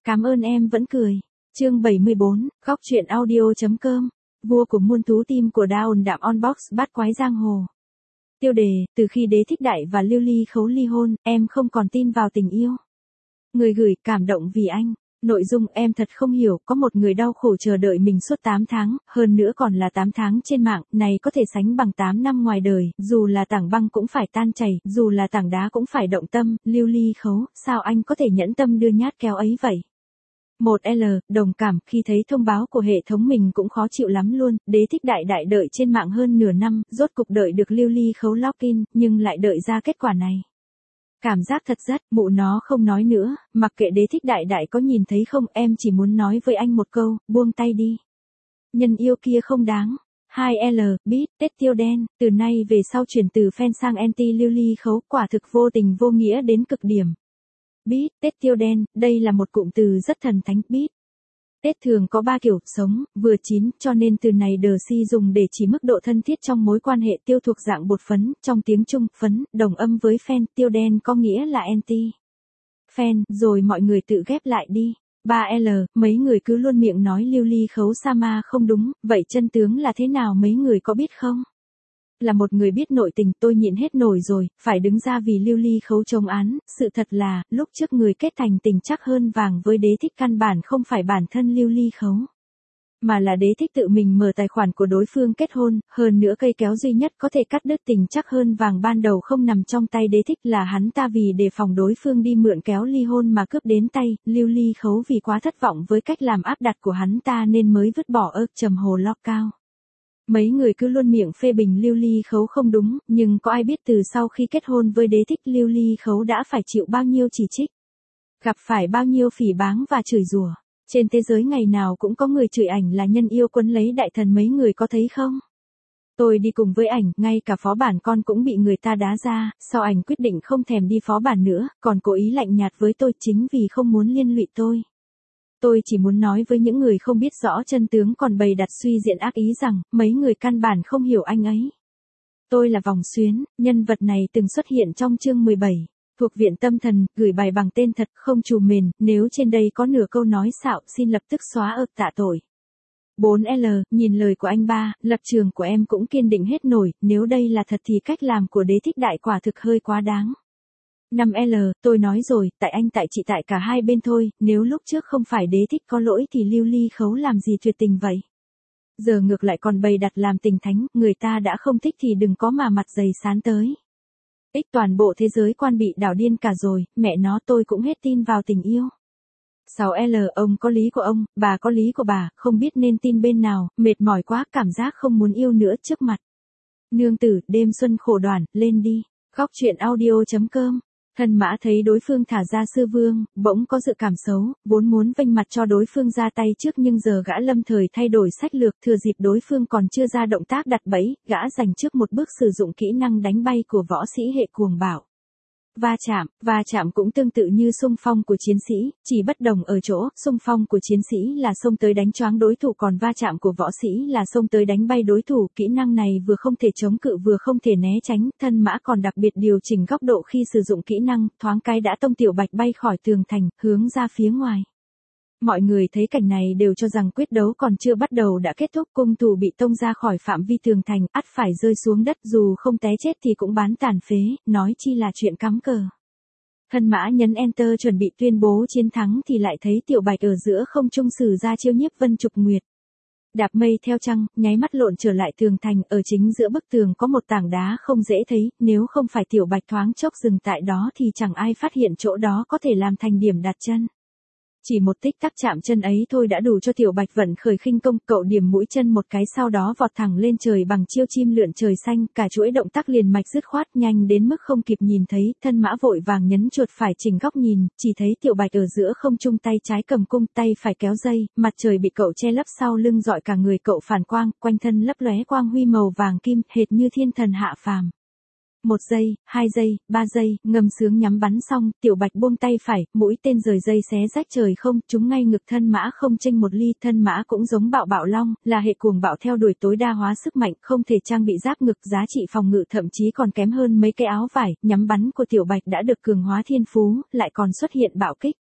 Cảm ơn em vẫn cười. Chương 74, góc truyện audio.com. Vua của muôn thú tim của Down Đạm Onbox bát quái giang hồ. Tiêu đề, từ khi Đế Thích Đại và Lưu Ly Khấu ly hôn, em không còn tin vào tình yêu. Người gửi, cảm động vì anh. Nội dung, em thật không hiểu, có một người đau khổ chờ đợi mình suốt 8 tháng, hơn nữa còn là 8 tháng trên mạng, này có thể sánh bằng 8 năm ngoài đời, dù là tảng băng cũng phải tan chảy, dù là tảng đá cũng phải động tâm, Lưu Ly Khấu, sao anh có thể nhẫn tâm đưa nhát kéo ấy vậy? 1L, đồng cảm, khi thấy thông báo của hệ thống mình cũng khó chịu lắm luôn, Đế Thích Đại đợi trên mạng hơn nửa năm, rốt cục đợi được Lưu Ly Khấu login, nhưng lại đợi ra kết quả này. Cảm giác thật rất, mụ nó không nói nữa, mặc kệ Đế Thích Đại có nhìn thấy không, em chỉ muốn nói với anh một câu, buông tay đi. Nhân yêu kia không đáng. 2L, biết, Tết Tiêu Đen, từ nay về sau chuyển từ fan sang anti Lưu Ly Khấu, quả thực vô tình vô nghĩa đến cực điểm. Biết, Tết Tiêu Đen, đây là một cụm từ rất thần thánh, biết. Tết thường có 3 kiểu, sống, vừa chín, cho nên từ này đờ si dùng để chỉ mức độ thân thiết trong mối quan hệ. Tiêu thuộc dạng bột phấn, trong tiếng Trung, phấn, đồng âm với fan, tiêu đen có nghĩa là anti. Fan, rồi mọi người tự ghép lại đi. 3L, mấy người cứ luôn miệng nói Lưu Ly Khấu Sama không đúng, vậy chân tướng là thế nào mấy người có biết không? Là một người biết nội tình, tôi nhịn hết nổi rồi, phải đứng ra vì Lưu Ly Khấu chống án, sự thật là, lúc trước người kết thành tình chắc hơn vàng với Đế Thích căn bản không phải bản thân Lưu Ly Khấu. Mà là Đế Thích tự mình mở tài khoản của đối phương kết hôn, hơn nữa cây kéo duy nhất có thể cắt đứt tình chắc hơn vàng ban đầu không nằm trong tay Đế Thích là hắn ta vì đề phòng đối phương đi mượn kéo ly hôn mà cướp đến tay, Lưu Ly Khấu vì quá thất vọng với cách làm áp đặt của hắn ta nên mới vứt bỏ trầm hồ lo cao. Mấy người cứ luôn miệng phê bình Lưu Ly Khấu không đúng, nhưng có ai biết từ sau khi kết hôn với Đế Thích Lưu Ly Khấu đã phải chịu bao nhiêu chỉ trích, gặp phải bao nhiêu phỉ báng và chửi rủa. Trên thế giới ngày nào cũng có người chửi ảnh là nhân yêu quấn lấy đại thần, mấy người có thấy không? Tôi đi cùng với ảnh, ngay cả phó bản con cũng bị người ta đá ra, sau ảnh quyết định không thèm đi phó bản nữa, còn cố ý lạnh nhạt với tôi chính vì không muốn liên lụy tôi. Tôi chỉ muốn nói với những người không biết rõ chân tướng còn bày đặt suy diễn ác ý rằng, mấy người căn bản không hiểu anh ấy. Tôi là Vòng Xuyến, nhân vật này từng xuất hiện trong chương 17, thuộc Viện Tâm Thần, gửi bài bằng tên thật, không trù mền, nếu trên đây có nửa câu nói xạo, xin lập tức xóa tạ tội. 4L, nhìn lời của anh ba, lập trường của em cũng kiên định hết nổi, nếu đây là thật thì cách làm của Đế Thích Đại quả thực hơi quá đáng. 5L, tôi nói rồi, tại anh tại chị tại cả hai bên thôi, nếu lúc trước không phải Đế Thích có lỗi thì Lưu Ly Khấu làm gì tuyệt tình vậy? Giờ ngược lại còn bày đặt làm tình thánh, người ta đã không thích thì đừng có mà mặt dày sán tới. Toàn bộ thế giới quan bị đảo điên cả rồi, mẹ nó tôi cũng hết tin vào tình yêu. 6L, ông có lý của ông, bà có lý của bà, không biết nên tin bên nào, mệt mỏi quá, cảm giác không muốn yêu nữa trước mặt. Nương tử, đêm xuân khổ đoản, lên đi. Góc truyện audio.com. Thân Mã thấy đối phương thả ra sư vương, bỗng có dự cảm xấu, vốn muốn vênh mặt cho đối phương ra tay trước nhưng giờ gã lâm thời thay đổi sách lược, thừa dịp đối phương còn chưa ra động tác đặt bẫy, gã giành trước một bước sử dụng kỹ năng đánh bay của võ sĩ hệ cuồng bạo. Va chạm cũng tương tự như xung phong của chiến sĩ, chỉ bất đồng ở chỗ, xung phong của chiến sĩ là xông tới đánh choáng đối thủ còn va chạm của võ sĩ là xông tới đánh bay đối thủ, kỹ năng này vừa không thể chống cự vừa không thể né tránh, Thân Mã còn đặc biệt điều chỉnh góc độ khi sử dụng kỹ năng, thoáng cái đã tông Tiểu Bạch bay khỏi tường thành, hướng ra phía ngoài. Mọi người thấy cảnh này đều cho rằng quyết đấu còn chưa bắt đầu đã kết thúc, cung thủ bị tông ra khỏi phạm vi tường thành, ắt phải rơi xuống đất, dù không té chết thì cũng bán tàn phế, nói chi là chuyện cắm cờ. Thân Mã nhấn Enter chuẩn bị tuyên bố chiến thắng thì lại thấy Tiểu Bạch ở giữa không trung sử ra chiêu nhiếp vân trục nguyệt. Đạp mây theo trăng, nháy mắt lộn trở lại tường thành, ở chính giữa bức tường có một tảng đá không dễ thấy, nếu không phải Tiểu Bạch thoáng chốc dừng tại đó thì chẳng ai phát hiện chỗ đó có thể làm thành điểm đặt chân. Chỉ một tích tắc chạm chân ấy thôi đã đủ cho Tiểu Bạch vận khởi khinh công, cậu điểm mũi chân một cái sau đó vọt thẳng lên trời bằng chiêu chim lượn trời xanh, cả chuỗi động tác liền mạch dứt khoát nhanh đến mức không kịp nhìn thấy, Thân Mã vội vàng nhấn chuột phải chỉnh góc nhìn, chỉ thấy Tiểu Bạch ở giữa không trung, tay trái cầm cung, tay phải kéo dây, mặt trời bị cậu che lấp sau lưng rọi cả người cậu phản quang, quanh thân lấp lóe quang huy màu vàng kim, hệt như thiên thần hạ phàm. 1 giây, 2 giây, 3 giây, ngâm sướng nhắm bắn xong, Tiểu Bạch buông tay phải, mũi tên rời dây xé rách trời không, trúng ngay ngực Thân Mã không chênh một ly, Thân Mã cũng giống bạo long, là hệ cuồng bạo theo đuổi tối đa hóa sức mạnh, không thể trang bị giáp ngực, giá trị phòng ngự thậm chí còn kém hơn mấy cái áo vải, nhắm bắn của Tiểu Bạch đã được cường hóa thiên phú, lại còn xuất hiện bạo kích.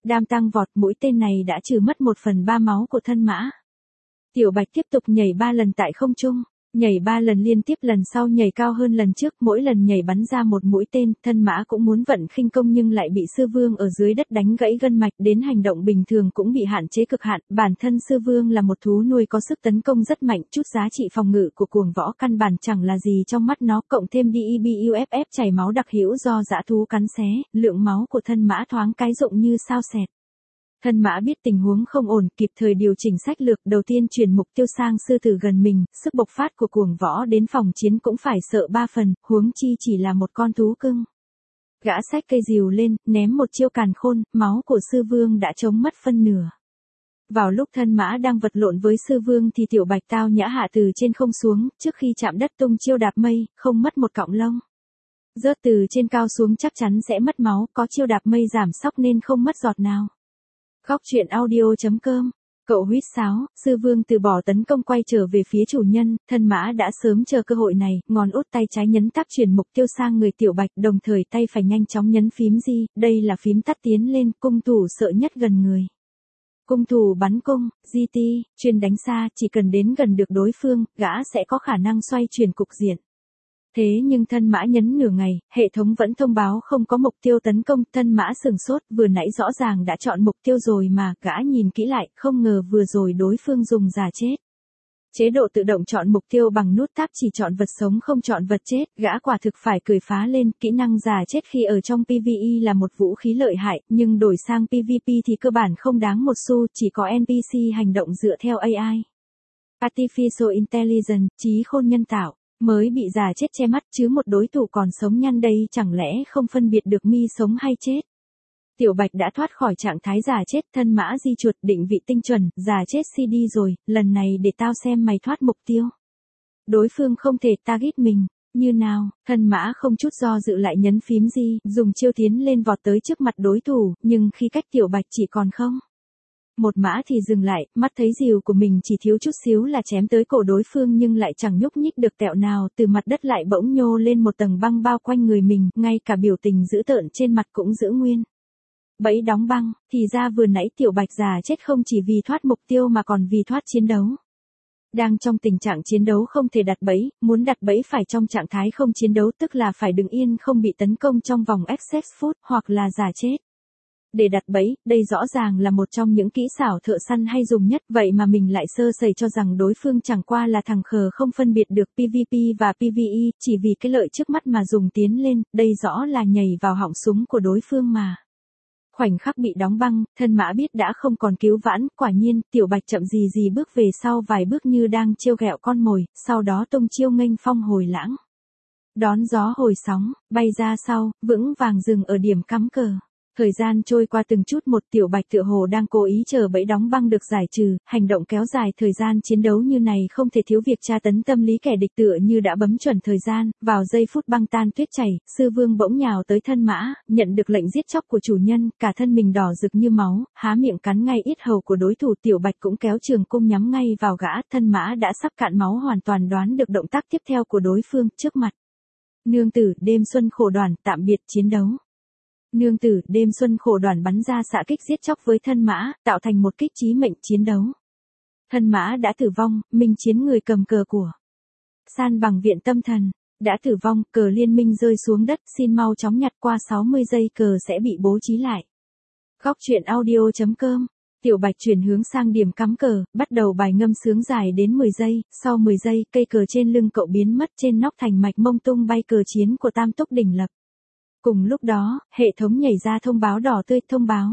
Đam tăng vọt, mũi tên này đã trừ mất 1/3 máu của thân mã. Tiểu Bạch tiếp tục nhảy 3 lần tại không trung, nhảy 3 lần liên tiếp, lần sau nhảy cao hơn lần trước, mỗi lần nhảy bắn ra một mũi tên, thân mã cũng muốn vận khinh công nhưng lại bị sư vương ở dưới đất đánh gãy gân mạch, đến hành động bình thường cũng bị hạn chế cực hạn, bản thân sư vương là một thú nuôi có sức tấn công rất mạnh, chút giá trị phòng ngự của cuồng võ căn bản chẳng là gì trong mắt nó, cộng thêm DEBUFF chảy máu đặc hữu do dã thú cắn xé, lượng máu của thân mã thoáng cái rụng như sao sẹt. Thân mã biết tình huống không ổn, kịp thời điều chỉnh sách lược, đầu tiên chuyển mục tiêu sang sư tử gần mình, sức bộc phát của cuồng võ đến phòng chiến cũng phải sợ 3 phần, huống chi chỉ là một con thú cưng. Gã xách cây rìu lên, ném một chiêu càn khôn, máu của sư vương đã chống mất phân nửa. Vào lúc thân mã đang vật lộn với sư vương thì Tiểu Bạch tao nhã hạ từ trên không xuống, trước khi chạm đất tung chiêu đạp mây, không mất một cọng lông. Rớt từ trên cao xuống chắc chắn sẽ mất máu, có chiêu đạp mây giảm sóc nên không mất giọt nào. Góc truyện audio.com. Cậu huýt sáo, sư vương từ bỏ tấn công quay trở về phía chủ nhân, thân mã đã sớm chờ cơ hội này, ngón út tay trái nhấn tab chuyển mục tiêu sang người Tiểu Bạch, đồng thời tay phải nhanh chóng nhấn phím G, đây là phím tắt tiến lên, cung thủ sợ nhất gần người. Cung thủ bắn cung, GT, chuyên đánh xa, chỉ cần đến gần được đối phương, gã sẽ có khả năng xoay chuyển cục diện. Thế nhưng thân mã nhấn nửa ngày, hệ thống vẫn thông báo không có mục tiêu tấn công, thân mã sừng sốt, vừa nãy rõ ràng đã chọn mục tiêu rồi mà, gã nhìn kỹ lại, không ngờ vừa rồi đối phương dùng giả chết. Chế độ tự động chọn mục tiêu bằng nút tab chỉ chọn vật sống không chọn vật chết, gã quả thực phải cười phá lên, kỹ năng giả chết khi ở trong PvE là một vũ khí lợi hại, nhưng đổi sang PvP thì cơ bản không đáng một xu, chỉ có NPC hành động dựa theo AI. Artificial Intelligence, trí khôn nhân tạo. Mới bị giả chết che mắt chứ một đối thủ còn sống nhăn đây chẳng lẽ không phân biệt được mi sống hay chết. Tiểu Bạch đã thoát khỏi trạng thái giả chết, thân mã di chuột, định vị tinh chuẩn, giả chết CD rồi, lần này để tao xem mày thoát mục tiêu. Đối phương không thể target mình, như nào, thân mã không chút do dự lại nhấn phím G, dùng chiêu tiến lên vọt tới trước mặt đối thủ, nhưng khi cách Tiểu Bạch chỉ còn không. Một mã thì dừng lại, mắt thấy rìu của mình chỉ thiếu chút xíu là chém tới cổ đối phương nhưng lại chẳng nhúc nhích được tẹo nào, từ mặt đất lại bỗng nhô lên một tầng băng bao quanh người mình, ngay cả biểu tình dữ tợn trên mặt cũng giữ nguyên. Bẫy đóng băng, thì ra vừa nãy Tiểu Bạch giả chết không chỉ vì thoát mục tiêu mà còn vì thoát chiến đấu. Đang trong tình trạng chiến đấu không thể đặt bẫy, muốn đặt bẫy phải trong trạng thái không chiến đấu, tức là phải đứng yên không bị tấn công trong vòng excess phút, hoặc là giả chết. Để đặt bẫy, đây rõ ràng là một trong những kỹ xảo thợ săn hay dùng nhất, vậy mà mình lại sơ sẩy cho rằng đối phương chẳng qua là thằng khờ không phân biệt được PvP và PvE, chỉ vì cái lợi trước mắt mà dùng tiến lên, đây rõ là nhảy vào họng súng của đối phương mà. Khoảnh khắc bị đóng băng, thân mã biết đã không còn cứu vãn, quả nhiên, Tiểu Bạch chậm gì gì bước về sau vài bước như đang trêu ghẹo con mồi, sau đó tung chiêu nghênh phong hồi lãng. Đón gió hồi sóng, bay ra sau, vững vàng dừng ở điểm cắm cờ. Thời gian trôi qua từng chút một, Tiểu Bạch tựa hồ đang cố ý chờ bẫy đóng băng được giải trừ, hành động kéo dài thời gian chiến đấu như này không thể thiếu việc tra tấn tâm lý kẻ địch, tựa như đã bấm chuẩn thời gian, vào giây phút băng tan tuyết chảy, sư vương bỗng nhào tới thân mã, nhận được lệnh giết chóc của chủ nhân, cả thân mình đỏ rực như máu, há miệng cắn ngay yết hầu của đối thủ, Tiểu Bạch cũng kéo trường cung nhắm ngay vào gã, thân mã đã sắp cạn máu hoàn toàn đoán được động tác tiếp theo của đối phương, trước mặt. Nương tử, đêm xuân khổ đoàn, tạm biệt chiến đấu. Nương tử, đêm xuân khổ đoàn bắn ra xạ kích giết chóc với thân mã, tạo thành một kích chí mệnh chiến đấu. Thân mã đã tử vong, minh chiến người cầm cờ của San Bằng Viện Tâm Thần đã tử vong, cờ liên minh rơi xuống đất, xin mau chóng nhặt, qua 60 giây cờ sẽ bị bố trí lại. Góc truyện audio.com. Tiểu Bạch chuyển hướng sang điểm cắm cờ, bắt đầu bài ngâm sướng dài đến 10 giây, sau 10 giây, cây cờ trên lưng cậu biến mất, trên nóc thành mạch mông tung bay cờ chiến của Tam Túc Đỉnh Lập. Cùng lúc đó, hệ thống nhảy ra thông báo đỏ tươi, thông báo.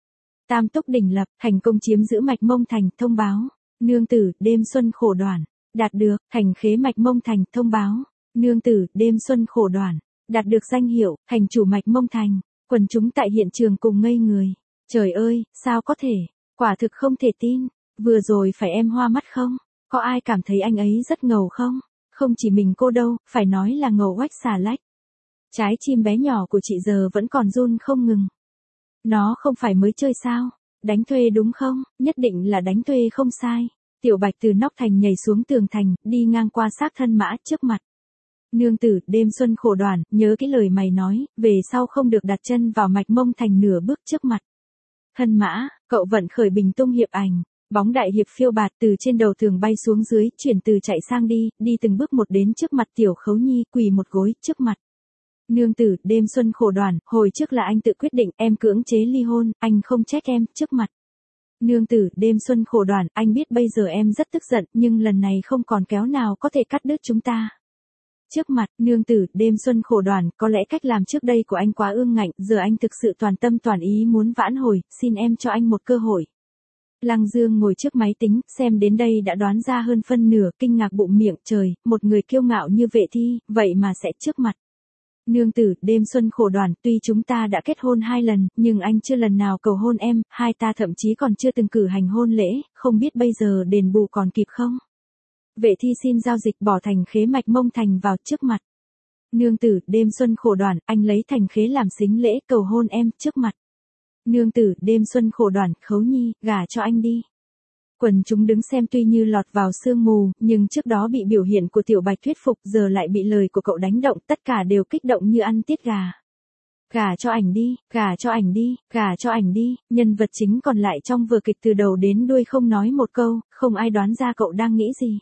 Tam Túc Đỉnh Lập, thành công chiếm giữ mạch mông thành, thông báo. Nương tử, đêm xuân khổ đoàn, đạt được, thành khế mạch mông thành, thông báo. Nương tử, đêm xuân khổ đoàn, đạt được danh hiệu, thành chủ mạch mông thành. Quần chúng tại hiện trường cùng ngây người. Trời ơi, sao có thể, quả thực không thể tin, vừa rồi phải em hoa mắt không? Có ai cảm thấy anh ấy rất ngầu không? Không chỉ mình cô đâu, phải nói là ngầu oách xà lách. Trái chim bé nhỏ của chị giờ vẫn còn run không ngừng. Nó không phải mới chơi sao? Đánh thuê đúng không? Nhất định là đánh thuê không sai. Tiểu Bạch từ nóc thành nhảy xuống tường thành, đi ngang qua xác thân mã trước mặt. Nương tử, đêm xuân khổ đoàn, nhớ cái lời mày nói, về sau không được đặt chân vào mạch mông thành nửa bước trước mặt. Thân mã, cậu vận khởi bình tung hiệp ảnh. Bóng đại hiệp phiêu bạt từ trên đầu tường bay xuống dưới, chuyển từ chạy sang đi từng bước một đến trước mặt Tiểu Khấu Nhi, quỳ một gối trước mặt. Nương tử, đêm xuân khổ đoàn, hồi trước là anh tự quyết định, em cưỡng chế ly hôn, anh không trách em, trước mặt. Nương tử, đêm xuân khổ đoàn, anh biết bây giờ em rất tức giận, nhưng lần này không còn kéo nào có thể cắt đứt chúng ta. Trước mặt, nương tử, đêm xuân khổ đoàn, có lẽ cách làm trước đây của anh quá ương ngạnh, giờ anh thực sự toàn tâm toàn ý muốn vãn hồi, xin em cho anh một cơ hội. Lăng Dương ngồi trước máy tính, xem đến đây đã đoán ra hơn phân nửa, kinh ngạc bụng miệng, trời, một người kiêu ngạo như Vệ Thi, vậy mà sẽ trước mặt. Nương tử, đêm xuân khổ đoàn, tuy chúng ta đã kết hôn 2 lần, nhưng anh chưa lần nào cầu hôn em, hai ta thậm chí còn chưa từng cử hành hôn lễ, không biết bây giờ đền bù còn kịp không? Vệ Thi xin giao dịch bỏ thành khế mạch mông thành vào trước mặt. Nương tử, đêm xuân khổ đoàn, anh lấy thành khế làm sính lễ cầu hôn em, trước mặt. Nương tử, đêm xuân khổ đoàn, Khấu Nhi, gả cho anh đi. Quần chúng đứng xem tuy như lọt vào sương mù, nhưng trước đó bị biểu hiện của Tiểu Bạch thuyết phục, giờ lại bị lời của cậu đánh động, tất cả đều kích động như ăn tiết gà. Gả cho ảnh đi, gả cho ảnh đi, gả cho ảnh đi, nhân vật chính còn lại trong vở kịch từ đầu đến đuôi không nói một câu, không ai đoán ra cậu đang nghĩ gì.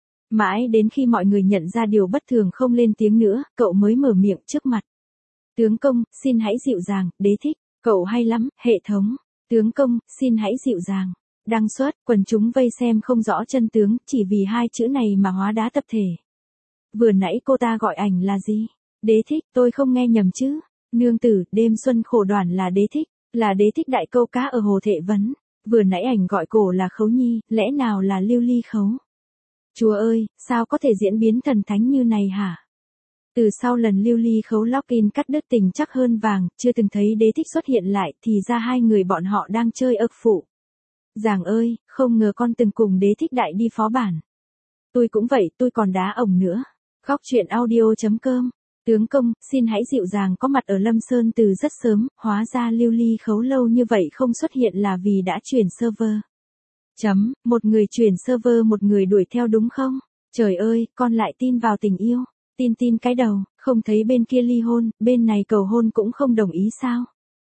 Mãi đến khi mọi người nhận ra điều bất thường không lên tiếng nữa, cậu mới mở miệng trước mặt. Tướng công, xin hãy dịu dàng, đế thích, cậu hay lắm, hệ thống. Tướng công, xin hãy dịu dàng. Đăng xuất, quần chúng vây xem không rõ chân tướng, chỉ vì 2 chữ này mà hóa đá tập thể. Vừa nãy cô ta gọi ảnh là gì? Đế thích, tôi không nghe nhầm chứ. Nương tử, đêm xuân khổ đoàn là đế thích đại câu cá ở hồ Thệ Vấn. Vừa nãy ảnh gọi cổ là Khấu Nhi, lẽ nào là Lưu Ly Khấu? Chúa ơi, sao có thể diễn biến thần thánh như này hả? Từ sau lần Lưu Ly Khấu lock-in cắt đứt tình chắc hơn vàng, chưa từng thấy đế thích xuất hiện lại, thì ra 2 người bọn họ đang chơi ực phụ. Giàng ơi, không ngờ con từng cùng đế thích đại đi phó bản. Tôi cũng vậy, tôi còn đá ổng nữa. Góc truyện audio.com. Tướng công, xin hãy dịu dàng có mặt ở Lâm Sơn từ rất sớm, hóa ra Lưu Ly Khấu lâu như vậy không xuất hiện là vì đã chuyển server. Một người chuyển server một người đuổi theo đúng không? Trời ơi, con lại tin vào tình yêu. Tin cái đầu, không thấy bên kia ly hôn, bên này cầu hôn cũng không đồng ý sao?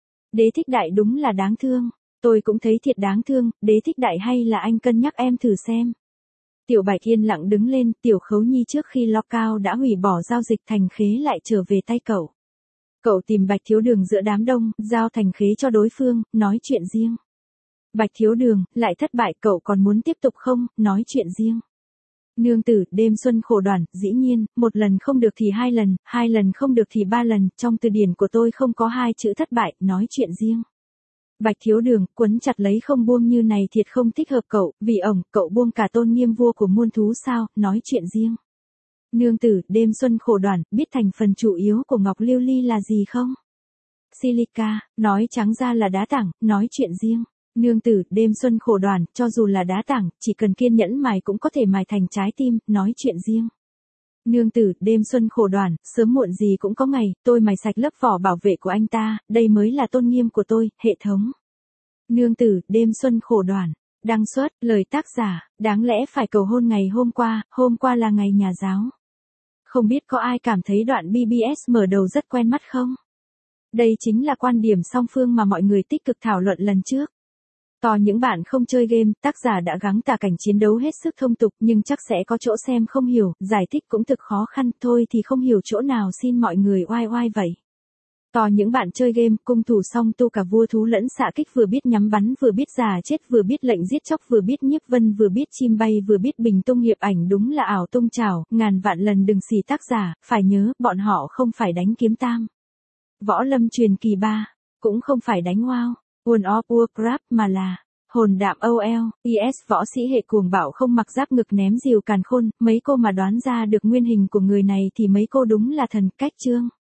Đế thích đại đúng là đáng thương. Tôi cũng thấy thiệt đáng thương, đế thích đại hay là anh cân nhắc em thử xem. Tiểu Bạch yên lặng đứng lên, Tiểu Khấu Nhi trước khi lockout đã hủy bỏ giao dịch thành khế lại trở về tay cậu. Cậu tìm Bạch Thiếu Đường giữa đám đông, giao thành khế cho đối phương, nói chuyện riêng. Bạch Thiếu Đường, lại thất bại, cậu còn muốn tiếp tục không, nói chuyện riêng. Nương tử, đêm xuân khổ đoàn, dĩ nhiên, 1 lần không được thì 2 lần, 2 lần không được thì 3 lần, trong từ điển của tôi không có 2 chữ thất bại, nói chuyện riêng. Bạch Thiếu Đường, quấn chặt lấy không buông như này thiệt không thích hợp cậu, vì cậu buông cả tôn nghiêm vua của muôn thú sao, nói chuyện riêng. Nương tử, đêm xuân khổ đoàn, biết thành phần chủ yếu của ngọc lưu ly là gì không? Silica, nói trắng ra là đá tảng, nói chuyện riêng. Nương tử, đêm xuân khổ đoàn, cho dù là đá tảng, chỉ cần kiên nhẫn mài cũng có thể mài thành trái tim, nói chuyện riêng. Nương tử, đêm xuân khổ đoàn, sớm muộn gì cũng có ngày, tôi mài sạch lớp vỏ bảo vệ của anh ta, đây mới là tôn nghiêm của tôi, hệ thống. Nương tử, đêm xuân khổ đoàn. Đăng xuất, lời tác giả, đáng lẽ phải cầu hôn ngày hôm qua là ngày nhà giáo. Không biết có ai cảm thấy đoạn BBS mở đầu rất quen mắt không? Đây chính là quan điểm song phương mà mọi người tích cực thảo luận lần trước. To những bạn không chơi game, tác giả đã gắng tả cảnh chiến đấu hết sức thông tục nhưng chắc sẽ có chỗ xem không hiểu, giải thích cũng thực khó khăn, thôi thì không hiểu chỗ nào xin mọi người oai oai vậy. To những bạn chơi game, cung thủ song tu cả vua thú lẫn xạ kích, vừa biết nhắm bắn vừa biết già chết, vừa biết lệnh giết chóc, vừa biết nhiếp vân, vừa biết chim bay, vừa biết bình tung hiệp ảnh, đúng là ảo tung trảo, ngàn vạn lần đừng xì tác giả, phải nhớ, bọn họ không phải đánh kiếm tam. Võ Lâm truyền kỳ 3, cũng không phải đánh WoW, World of Warcraft mà là hồn đạm OL, IS võ sĩ hệ cuồng bạo không mặc giáp ngực ném rìu càn khôn, mấy cô mà đoán ra được nguyên hình của người này thì mấy cô đúng là thần cách chương.